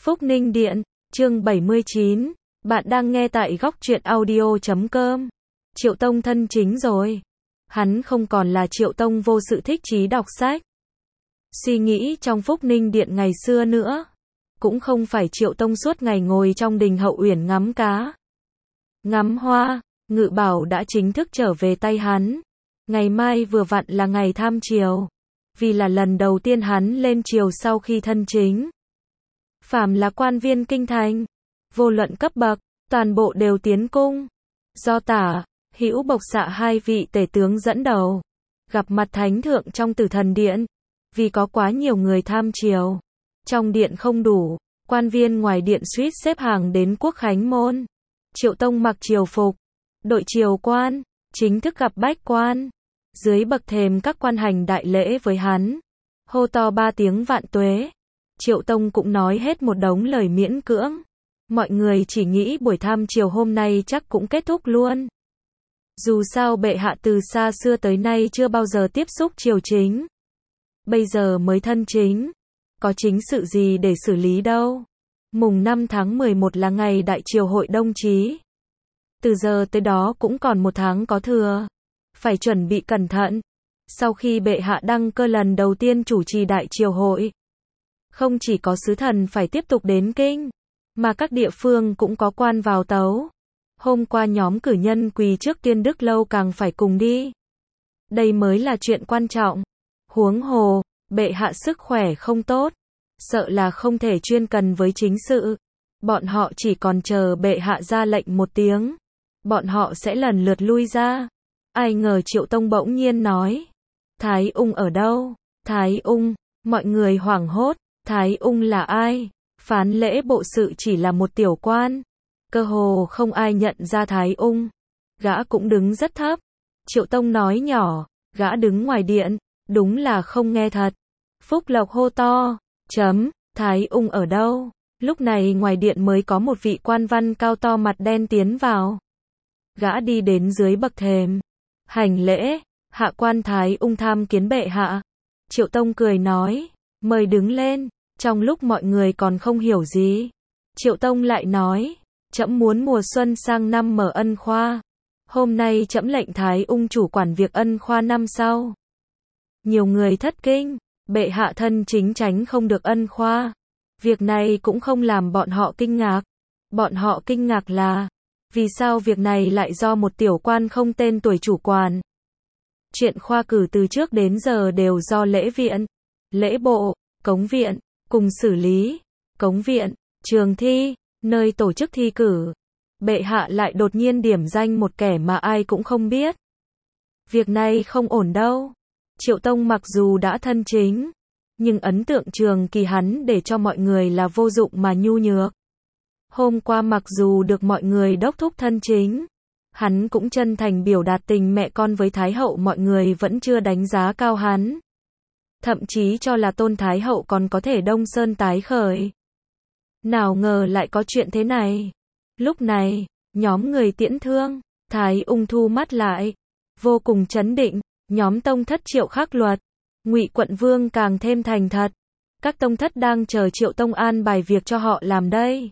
Phúc Ninh Điện, chương 79, bạn đang nghe tại góc truyện audio.com. Triệu Tông thân chính rồi. Hắn không còn là Triệu Tông vô sự thích chí đọc sách, suy nghĩ trong Phúc Ninh Điện ngày xưa nữa. Cũng không phải Triệu Tông suốt ngày ngồi trong đình Hậu Uyển ngắm cá, ngắm hoa. Ngự bảo đã chính thức trở về tay hắn. Ngày mai vừa vặn là ngày tham triều, vì là lần đầu tiên hắn lên triều sau khi thân chính. Phàm là quan viên kinh thành, vô luận cấp bậc, toàn bộ đều tiến cung. Do Tả, Hữu Bộc Xạ hai vị tể tướng dẫn đầu, gặp mặt thánh thượng trong Tử Thần Điện. Vì có quá nhiều người tham triều, trong điện không đủ, quan viên ngoài điện suýt xếp hàng đến Quốc Khánh môn. Triệu Tông mặc triều phục, đội triều quan, chính thức gặp bách quan. Dưới bậc thềm các quan hành đại lễ với hắn, hô to 3 tiếng vạn tuế. Triệu Tông cũng nói hết một đống lời miễn cưỡng. Mọi người chỉ nghĩ buổi tham triều hôm nay chắc cũng kết thúc luôn. Dù sao bệ hạ từ xa xưa tới nay chưa bao giờ tiếp xúc triều chính, bây giờ mới thân chính, có chính sự gì để xử lý đâu. Mùng 5 tháng 11 là ngày đại triều hội đồng chí. Từ giờ tới đó cũng còn 1 tháng có thừa, phải chuẩn bị cẩn thận. Sau khi bệ hạ đăng cơ lần đầu tiên chủ trì đại triều hội, không chỉ có sứ thần phải tiếp tục đến kinh, mà các địa phương cũng có quan vào tấu. Hôm qua nhóm cử nhân quỳ trước Tiên Đức Lâu càng phải cùng đi. Đây mới là chuyện quan trọng. Huống hồ, bệ hạ sức khỏe không tốt, sợ là không thể chuyên cần với chính sự. Bọn họ chỉ còn chờ bệ hạ ra lệnh một tiếng, bọn họ sẽ lần lượt lui ra. Ai ngờ Triệu Tông bỗng nhiên nói, Thái Ung ở đâu? Thái Ung, mọi người hoảng hốt. Thái Ung là ai? Phán lễ bộ sự chỉ là một tiểu quan, cơ hồ không ai nhận ra Thái Ung. Gã cũng đứng rất thấp. Triệu Tông nói nhỏ, gã đứng ngoài điện, đúng là không nghe thật. Phúc Lộc hô to, Thái Ung ở đâu? Lúc này ngoài điện mới có một vị quan văn cao to mặt đen tiến vào. Gã đi đến dưới bậc thềm, hành lễ, hạ quan Thái Ung tham kiến bệ hạ. Triệu Tông cười nói, mời đứng lên. Trong lúc mọi người còn không hiểu gì, Triệu Tông lại nói, trẫm muốn mùa xuân sang năm mở ân khoa. Hôm nay trẫm lệnh Thái Ung chủ quản việc ân khoa năm sau. Nhiều người thất kinh, bệ hạ thân chính tránh không được ân khoa. Việc này cũng không làm bọn họ kinh ngạc. Bọn họ kinh ngạc là, vì sao việc này lại do một tiểu quan không tên tuổi chủ quản. Chuyện khoa cử từ trước đến giờ đều do lễ viện, lễ bộ, cống viện cùng xử lý. Cống viện, trường thi, nơi tổ chức thi cử. Bệ hạ lại đột nhiên điểm danh một kẻ mà ai cũng không biết. Việc này không ổn đâu. Triệu Tông mặc dù đã thân chính, nhưng ấn tượng trường kỳ hắn để cho mọi người là vô dụng mà nhu nhược. Hôm qua mặc dù được mọi người đốc thúc thân chính, hắn cũng chân thành biểu đạt tình mẹ con với Thái Hậu, mọi người vẫn chưa đánh giá cao hắn. Thậm chí cho là Tôn Thái Hậu còn có thể Đông Sơn tái khởi. Nào ngờ lại có chuyện thế này. Lúc này, nhóm người tiễn thương, Thái Ung thu mắt lại, vô cùng trấn định. Nhóm tông thất Triệu Khắc Luật, Ngụy Quận Vương càng thêm thành thật. Các tông thất đang chờ Triệu Tông an bài việc cho họ làm đây.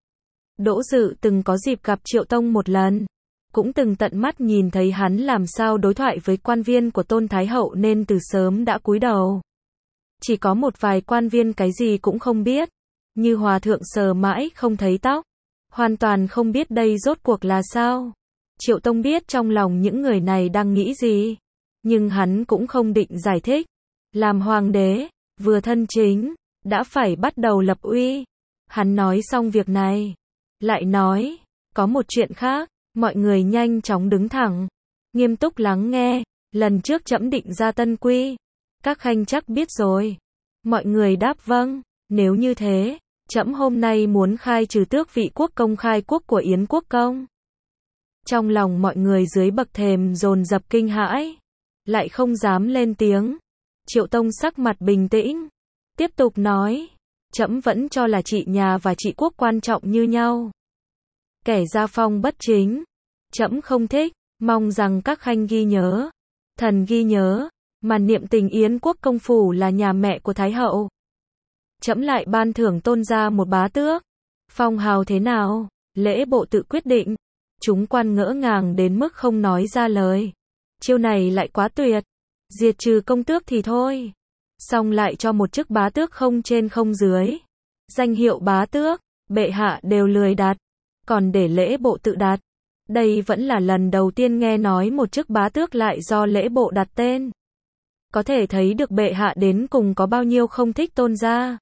Đỗ Dự từng có dịp gặp Triệu Tông một lần, cũng từng tận mắt nhìn thấy hắn làm sao đối thoại với quan viên của Tôn Thái Hậu nên từ sớm đã cúi đầu. Chỉ có một vài quan viên cái gì cũng không biết, như hòa thượng sờ mãi không thấy tóc, hoàn toàn không biết đây rốt cuộc là sao. Triệu Tông biết trong lòng những người này đang nghĩ gì, nhưng hắn cũng không định giải thích. Làm hoàng đế, vừa thân chính, đã phải bắt đầu lập uy. Hắn nói xong việc này, lại nói, có một chuyện khác. Mọi người nhanh chóng đứng thẳng, nghiêm túc lắng nghe. Lần trước trẫm định ra tân quy, các khanh chắc biết rồi. Mọi người đáp vâng. Nếu như thế, trẫm hôm nay muốn khai trừ tước vị quốc công khai quốc của Yến Quốc công. Trong lòng mọi người dưới bậc thềm dồn dập kinh hãi, lại không dám lên tiếng. Triệu Tông sắc mặt bình tĩnh, tiếp tục nói, trẫm vẫn cho là trị nhà và trị quốc quan trọng như nhau. Kẻ gia phong bất chính, trẫm không thích, mong rằng các khanh ghi nhớ. Thần ghi nhớ, mà niệm tình Yến Quốc công phủ là nhà mẹ của Thái Hậu. trẫm lại ban thưởng tôn gia một bá tước. Phong hào thế nào? Lễ bộ tự quyết định. Chúng quan ngỡ ngàng đến mức không nói ra lời. Chiêu này lại quá tuyệt. Diệt trừ công tước thì thôi. Xong lại cho một chức bá tước không trên không dưới. Danh hiệu bá tước, bệ hạ đều lười đặt. Còn để lễ bộ tự đặt. Đây vẫn là lần đầu tiên nghe nói một chức bá tước lại do lễ bộ đặt tên. Có thể thấy được bệ hạ đến cùng có bao nhiêu không thích tôn gia.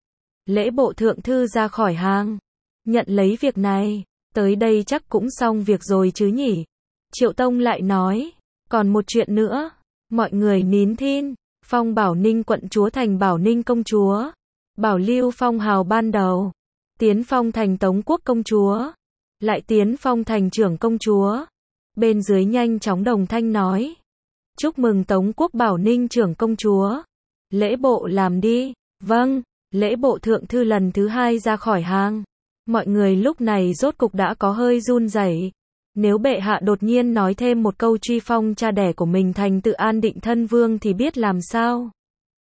Lễ bộ thượng thư ra khỏi hàng. Nhận lấy việc này. Tới đây chắc cũng xong việc rồi chứ nhỉ. Triệu Tông lại nói. Còn một chuyện nữa. Mọi người nín thinh. Phong Bảo Ninh quận chúa thành Bảo Ninh công chúa. Bảo lưu phong hào ban đầu. Tiến phong thành Tống quốc công chúa. Lại tiến phong thành trưởng công chúa. Bên dưới nhanh chóng đồng thanh nói. Chúc mừng Tống quốc Bảo Ninh trưởng công chúa. Lễ bộ làm đi. Vâng. Lễ bộ thượng thư lần thứ 2 ra khỏi hàng. Mọi người lúc này rốt cục đã có hơi run rẩy. Nếu bệ hạ đột nhiên nói thêm một câu truy phong cha đẻ của mình thành Tự An Định thân vương thì biết làm sao.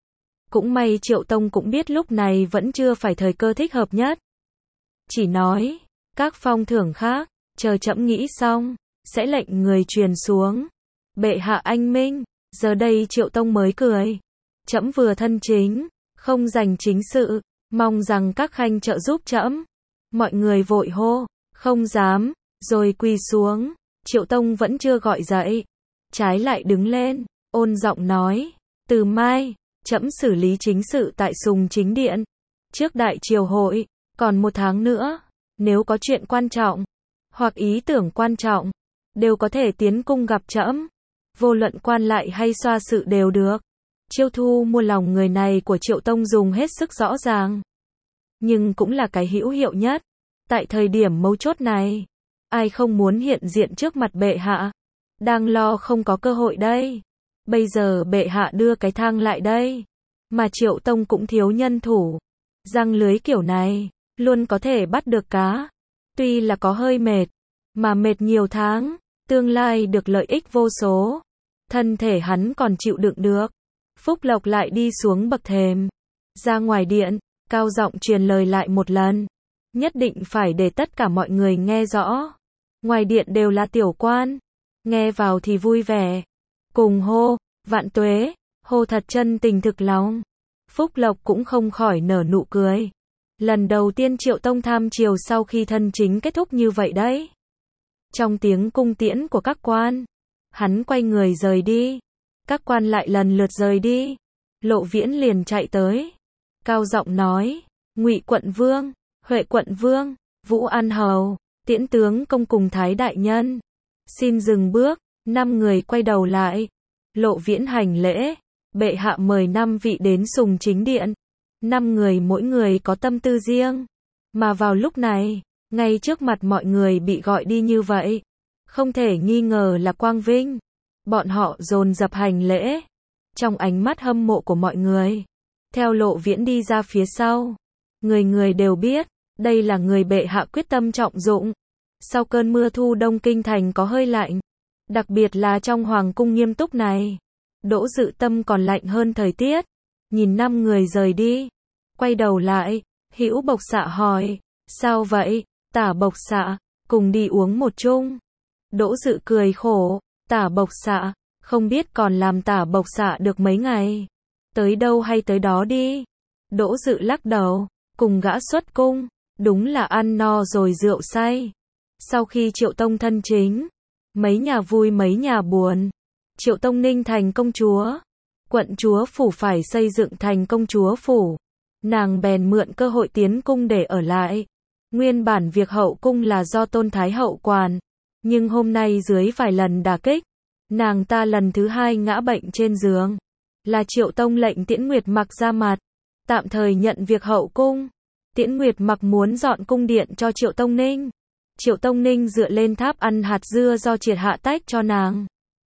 Cũng may Triệu Tông cũng biết lúc này vẫn chưa phải thời cơ thích hợp nhất. Chỉ nói, các phong thưởng khác, chờ trẫm nghĩ xong, sẽ lệnh người truyền xuống. Bệ hạ anh minh, giờ đây Triệu Tông mới cười. Trẫm vừa thân chính, không giành chính sự, mong rằng các khanh trợ giúp trẫm. Mọi người vội hô, không dám, rồi quỳ xuống. Triệu Tông vẫn chưa gọi dậy, trái lại đứng lên, ôn giọng nói, từ mai, trẫm xử lý chính sự tại Sùng Chính Điện. Trước đại triều hội, còn 1 tháng nữa, nếu có chuyện quan trọng, hoặc ý tưởng quan trọng, đều có thể tiến cung gặp trẫm. Vô luận quan lại hay xoa sự đều được. Chiêu thu mua lòng người này của Triệu Tông dùng hết sức rõ ràng. Nhưng cũng là cái hữu hiệu nhất. Tại thời điểm mấu chốt này, ai không muốn hiện diện trước mặt bệ hạ. Đang lo không có cơ hội đây. Bây giờ bệ hạ đưa cái thang lại đây. Mà Triệu Tông cũng thiếu nhân thủ. Giăng lưới kiểu này, luôn có thể bắt được cá. Tuy là có hơi mệt, mà mệt nhiều tháng, tương lai được lợi ích vô số. Thân thể hắn còn chịu đựng được. Phúc Lộc lại đi xuống bậc thềm. Ra ngoài điện, cao giọng truyền lời lại một lần. Nhất định phải để tất cả mọi người nghe rõ. Ngoài điện đều là tiểu quan. Nghe vào thì vui vẻ. Cùng hô, vạn tuế, hô thật chân tình thực lòng. Phúc Lộc cũng không khỏi nở nụ cười. Lần đầu tiên Triệu Tông tham triều sau khi thân chính kết thúc như vậy đấy. Trong tiếng cung tiễn của các quan, hắn quay người rời đi. Các quan lại lần lượt rời đi. Lộ Viễn liền chạy tới. Cao giọng nói, Ngụy quận vương, Huệ quận vương, Vũ An hầu, Tiễn tướng công cùng Thái đại nhân. Xin dừng bước. 5 người quay đầu lại. Lộ Viễn hành lễ. Bệ hạ mời 5 vị đến Sùng Chính Điện. 5 người mỗi người có tâm tư riêng. Mà vào lúc này, ngay trước mặt mọi người bị gọi đi như vậy. Không thể nghi ngờ là quang vinh. Bọn họ dồn dập hành lễ. Trong ánh mắt hâm mộ của mọi người. Theo Lộ Viễn đi ra phía sau. Người người đều biết, đây là người bệ hạ quyết tâm trọng dụng. Sau cơn mưa thu đông kinh thành có hơi lạnh. Đặc biệt là trong hoàng cung nghiêm túc này. Đỗ Dự tâm còn lạnh hơn thời tiết. Nhìn 5 người rời đi. Quay đầu lại, Hữu Bộc Xạ hỏi. Sao vậy, Tả Bộc Xạ, cùng đi uống một chung. Đỗ Dự cười khổ. Tả Bộc Xạ, không biết còn làm Tả Bộc Xạ được mấy ngày. Tới đâu hay tới đó đi. Đỗ Dự lắc đầu. Cùng gã xuất cung. Đúng là ăn no rồi rượu say. Sau khi Triệu Tông thân chính, mấy nhà vui mấy nhà buồn. Triệu Tông ninh thành công chúa. Quận chúa phủ phải xây dựng thành công chúa phủ. Nàng bèn mượn cơ hội tiến cung để ở lại. Nguyên bản việc hậu cung là do Tôn Thái hậu quản. Nhưng hôm nay dưới vài lần đả kích, nàng ta lần thứ 2 ngã bệnh trên giường. Là Triệu Tông lệnh Tiễn Nguyệt Mặc ra mặt. Tạm thời nhận việc hậu cung. Tiễn Nguyệt Mặc muốn dọn cung điện cho Triệu Tông Ninh. Triệu Tông Ninh dựa lên tháp ăn hạt dưa do Triệt Hạ tách cho nàng.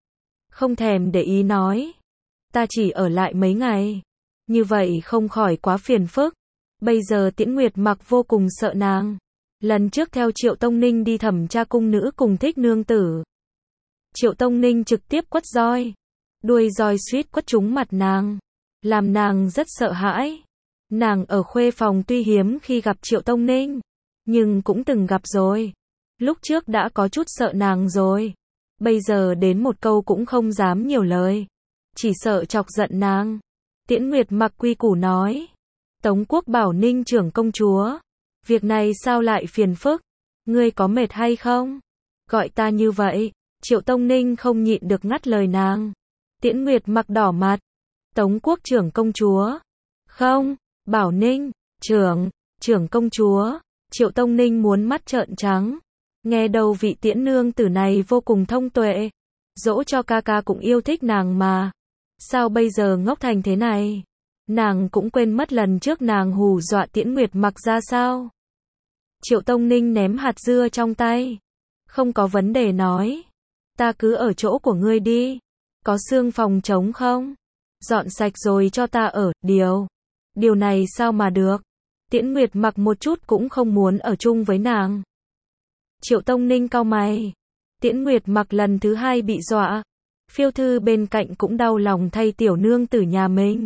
Không thèm để ý nói. Ta chỉ ở lại mấy ngày. Như vậy không khỏi quá phiền phức. Bây giờ Tiễn Nguyệt Mặc vô cùng sợ nàng. Lần trước theo Triệu Tông Ninh đi thẩm tra cung nữ cùng Thích nương tử. Triệu Tông Ninh trực tiếp quất roi. Đuôi roi suýt quất trúng mặt nàng. Làm nàng rất sợ hãi. Nàng ở khuê phòng tuy hiếm khi gặp Triệu Tông Ninh, nhưng cũng từng gặp rồi. Lúc trước đã có chút sợ nàng rồi. Bây giờ đến một câu cũng không dám nhiều lời. Chỉ sợ chọc giận nàng. Tiễn Nguyệt mặc quy củ nói. Tống Quốc bảo Ninh trưởng công chúa. Việc này sao lại phiền phức? Ngươi có mệt hay không? Gọi ta như vậy. Triệu Tông Ninh không nhịn được ngắt lời nàng. Tiễn Nguyệt mặc đỏ mặt. Tống Quốc trưởng công chúa. Không, bảo Ninh, trưởng công chúa. Triệu Tông Ninh muốn mắt trợn trắng. Nghe đầu vị Tiễn nương tử này vô cùng thông tuệ. Dỗ cho ca ca cũng yêu thích nàng mà. Sao bây giờ ngốc thành thế này? Nàng cũng quên mất lần trước nàng hù dọa Tiễn Nguyệt mặc ra sao? Triệu Tông Ninh ném hạt dưa trong tay. Không có vấn đề nói. Ta cứ ở chỗ của ngươi đi. Có xương phòng trống không? Dọn sạch rồi cho ta ở. Điều này sao mà được? Tiễn Nguyệt mặc một chút cũng không muốn ở chung với nàng. Triệu Tông Ninh cau mày. Tiễn Nguyệt mặc lần thứ hai bị dọa. Phiêu thư bên cạnh cũng đau lòng thay tiểu nương tử nhà mình.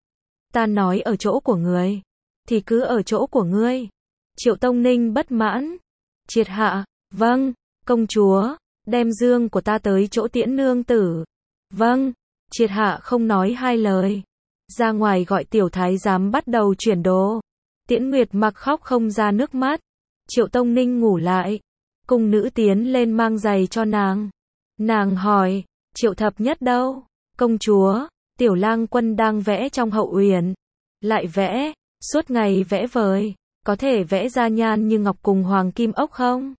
Ta nói ở chỗ của ngươi, thì cứ ở chỗ của ngươi. Triệu Tông Ninh bất mãn. Triệt hạ, vâng, công chúa, đem dương của ta tới chỗ Tiễn nương tử. Vâng, Triệt hạ không nói hai lời. Ra ngoài gọi tiểu thái giám bắt đầu chuyển đồ. Tiễn Nguyệt mặc khóc không ra nước mắt. Triệu Tông Ninh ngủ lại. Cung nữ tiến lên mang giày cho nàng. Nàng hỏi, Triệu Thập Nhất đâu? Công chúa, tiểu lang quân đang vẽ trong hậu uyển. Lại vẽ, suốt ngày vẽ vời. Có thể vẽ ra nhan như ngọc cùng hoàng kim ốc không?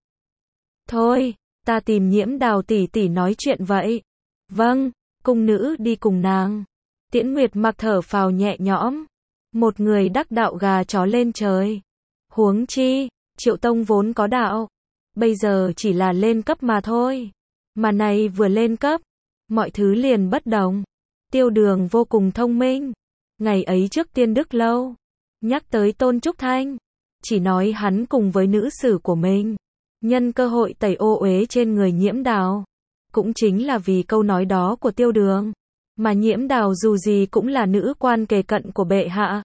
Thôi, ta tìm Nhiễm Đào tỷ tỷ nói chuyện vậy. Vâng, cung nữ đi cùng nàng. Tiễn Nguyệt mặc thở phào nhẹ nhõm. Một người đắc đạo gà chó lên trời. Huống chi, Triệu Tông vốn có đạo. Bây giờ chỉ là lên cấp mà thôi. Mà này vừa lên cấp, mọi thứ liền bất đồng. Tiêu Đường vô cùng thông minh. Ngày ấy trước Tiên Đức Lâu, nhắc tới Tôn Trúc Thanh, chỉ nói hắn cùng với nữ sử của mình, nhân cơ hội tẩy ô uế trên người Nhiễm Đào. Cũng chính là vì câu nói đó của Tiêu Đường, mà Nhiễm Đào dù gì cũng là nữ quan kề cận của bệ hạ.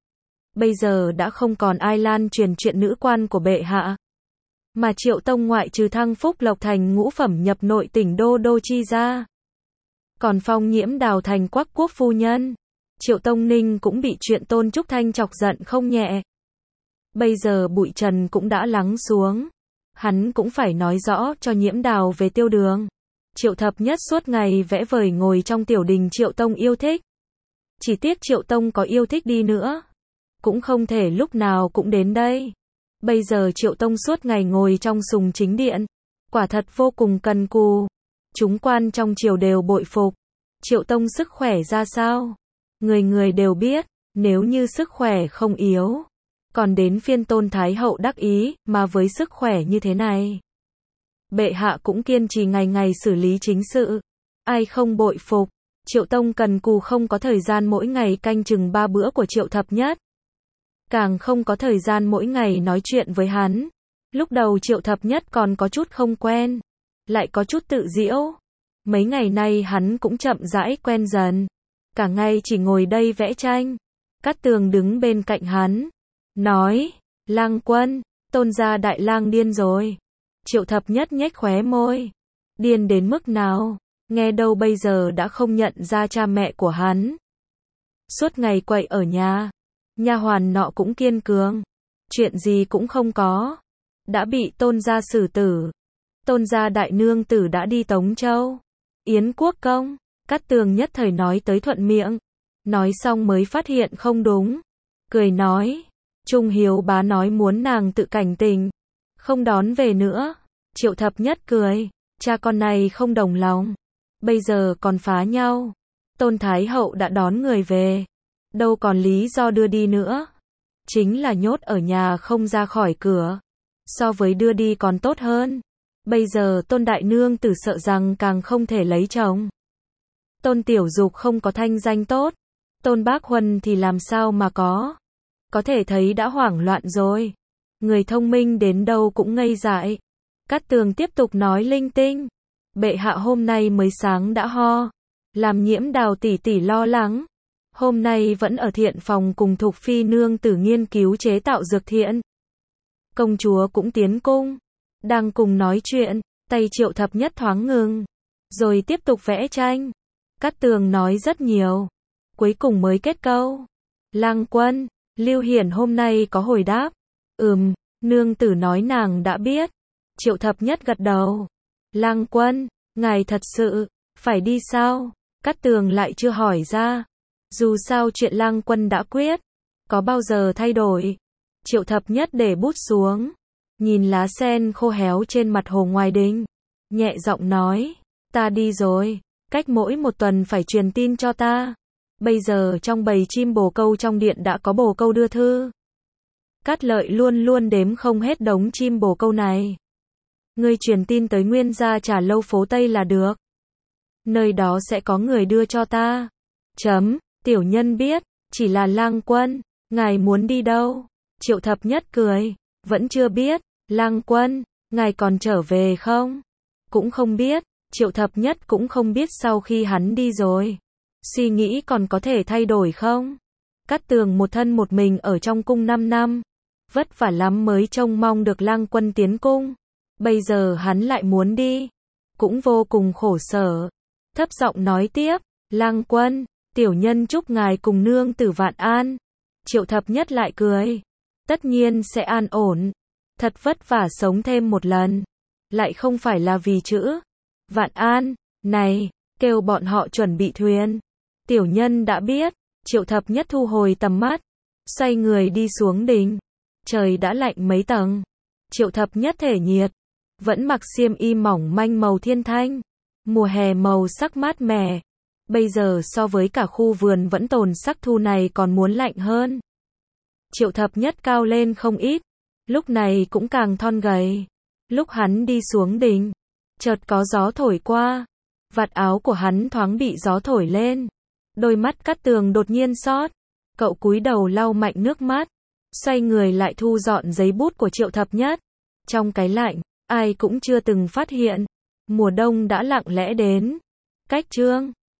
Bây giờ đã không còn ai lan truyền chuyện nữ quan của bệ hạ. Mà Triệu Tông ngoại trừ thăng phúc lộc thành ngũ phẩm nhập nội tỉnh Đô Đô chi ra, còn phong Nhiễm Đào thành Quắc quốc phu nhân. Triệu Tông Ninh cũng bị chuyện Tôn Trúc Thanh chọc giận không nhẹ. Bây giờ bụi trần cũng đã lắng xuống. Hắn cũng phải nói rõ cho Nhiễm Đào về Tiêu Đường. Triệu Thập Nhất suốt ngày vẽ vời ngồi trong tiểu đình Triệu Tông yêu thích. Chỉ tiếc Triệu Tông có yêu thích đi nữa, cũng không thể lúc nào cũng đến đây. Bây giờ Triệu Tông suốt ngày ngồi trong sùng chính điện. Quả thật vô cùng cần cù. Chúng quan trong triều đều bội phục. Triệu Tông sức khỏe ra sao? Người người đều biết, nếu như sức khỏe không yếu, còn đến phiên Tôn Thái Hậu đắc ý, mà với sức khỏe như thế này, bệ hạ cũng kiên trì ngày ngày xử lý chính sự. Ai không bội phục? Triệu Tông cần cù không có thời gian mỗi ngày canh chừng 3 bữa của Triệu Thập Nhất. Càng không có thời gian mỗi ngày nói chuyện với hắn. Lúc đầu Triệu Thập Nhất còn có chút không quen, lại có chút tự giễu. Mấy ngày nay hắn cũng chậm rãi quen dần. Cả ngày chỉ ngồi đây vẽ tranh. Cát Tường đứng bên cạnh hắn, nói, Lang Quân, Tôn gia đại lang điên rồi. Triệu Thập Nhất nhếch khóe môi. Điên đến mức nào? Nghe đâu bây giờ đã không nhận ra cha mẹ của hắn. Suốt ngày quậy ở nhà. Nha hoàn nọ cũng kiên cường. Chuyện gì cũng không có. Đã bị Tôn gia xử tử. Tôn gia đại nương tử đã đi Tống Châu, Yến Quốc công. Cát Tường nhất thời nói tới thuận miệng. Nói xong mới phát hiện không đúng. Cười nói, Trung Hiếu bá nói muốn nàng tự cảnh tình, không đón về nữa. Triệu Thập Nhất cười, cha con này không đồng lòng. Bây giờ còn phá nhau. Tôn Thái Hậu đã đón người về, đâu còn lý do đưa đi nữa. Chính là nhốt ở nhà không ra khỏi cửa. So với đưa đi còn tốt hơn. Bây giờ Tôn Đại Nương tử sợ rằng càng không thể lấy chồng. Tôn Tiểu Dục không có thanh danh tốt. Tôn Bác Huân thì làm sao mà có. Có thể thấy đã hoảng loạn rồi. Người thông minh đến đâu cũng ngây dại. Cát Tường tiếp tục nói linh tinh. Bệ hạ hôm nay mới sáng đã ho. Làm Nhiễm Đào tỷ tỷ lo lắng. Hôm nay vẫn ở thiện phòng cùng Thục Phi nương tử nghiên cứu chế tạo dược thiện. Công chúa cũng tiến cung. Đang cùng nói chuyện, tay Triệu Thập Nhất thoáng ngừng. Rồi tiếp tục vẽ tranh. Cát Tường nói rất nhiều. Cuối cùng mới kết câu. Lang quân, Lưu Hiển hôm nay có hồi đáp. Nương tử nói nàng đã biết. Triệu Thập Nhất gật đầu. Lang quân, ngài thật sự phải đi sao? Cát Tường lại chưa hỏi ra. Dù sao chuyện Lang quân đã quyết, có bao giờ thay đổi? Triệu Thập Nhất để bút xuống, nhìn lá sen khô héo trên mặt Hồ Ngoài Đình, nhẹ giọng nói, ta đi rồi, cách mỗi 1 tuần phải truyền tin cho ta. Bây giờ trong bầy chim bồ câu trong điện đã có bồ câu đưa thư. Cát Lợi luôn luôn đếm không hết đống chim bồ câu này. Ngươi truyền tin tới Nguyên gia Trà Lâu phố Tây là được. Nơi đó sẽ có người đưa cho ta. Tiểu nhân biết, chỉ là Lang quân, ngài muốn đi đâu? Triệu Thập Nhất cười, vẫn chưa biết. Lang quân, ngài còn trở về không? Cũng không biết. Triệu Thập Nhất cũng không biết sau khi hắn đi rồi, suy nghĩ còn có thể thay đổi không? Cát Tường một thân một mình ở trong cung 5 năm, vất vả lắm mới trông mong được Lang quân tiến cung. Bây giờ hắn lại muốn đi, cũng vô cùng khổ sở. Thấp giọng nói tiếp, Lang quân, tiểu nhân chúc ngài cùng nương tử vạn an. Triệu Thập Nhất lại cười, tất nhiên sẽ an ổn. Thật vất vả sống thêm một lần, lại không phải là vì chữ vạn an này, kêu bọn họ chuẩn bị thuyền. Tiểu nhân đã biết. Triệu Thập Nhất thu hồi tầm mắt, xoay người đi xuống đình. Trời đã lạnh mấy tầng. Triệu Thập Nhất thể nhiệt, vẫn mặc xiêm y mỏng manh màu thiên thanh. Mùa hè màu sắc mát mẻ. Bây giờ so với cả khu vườn vẫn tồn sắc thu này còn muốn lạnh hơn. Triệu Thập Nhất cao lên không ít, lúc này cũng càng thon gầy. Lúc hắn đi xuống đình, chợt có gió thổi qua, vạt áo của hắn thoáng bị gió thổi lên. Đôi mắt Cát Tường đột nhiên xót, cậu cúi đầu lau mạnh nước mắt, xoay người lại thu dọn giấy bút của Triệu Thập Nhất. Trong cái lạnh, ai cũng chưa từng phát hiện, mùa đông đã lặng lẽ đến. Cách chương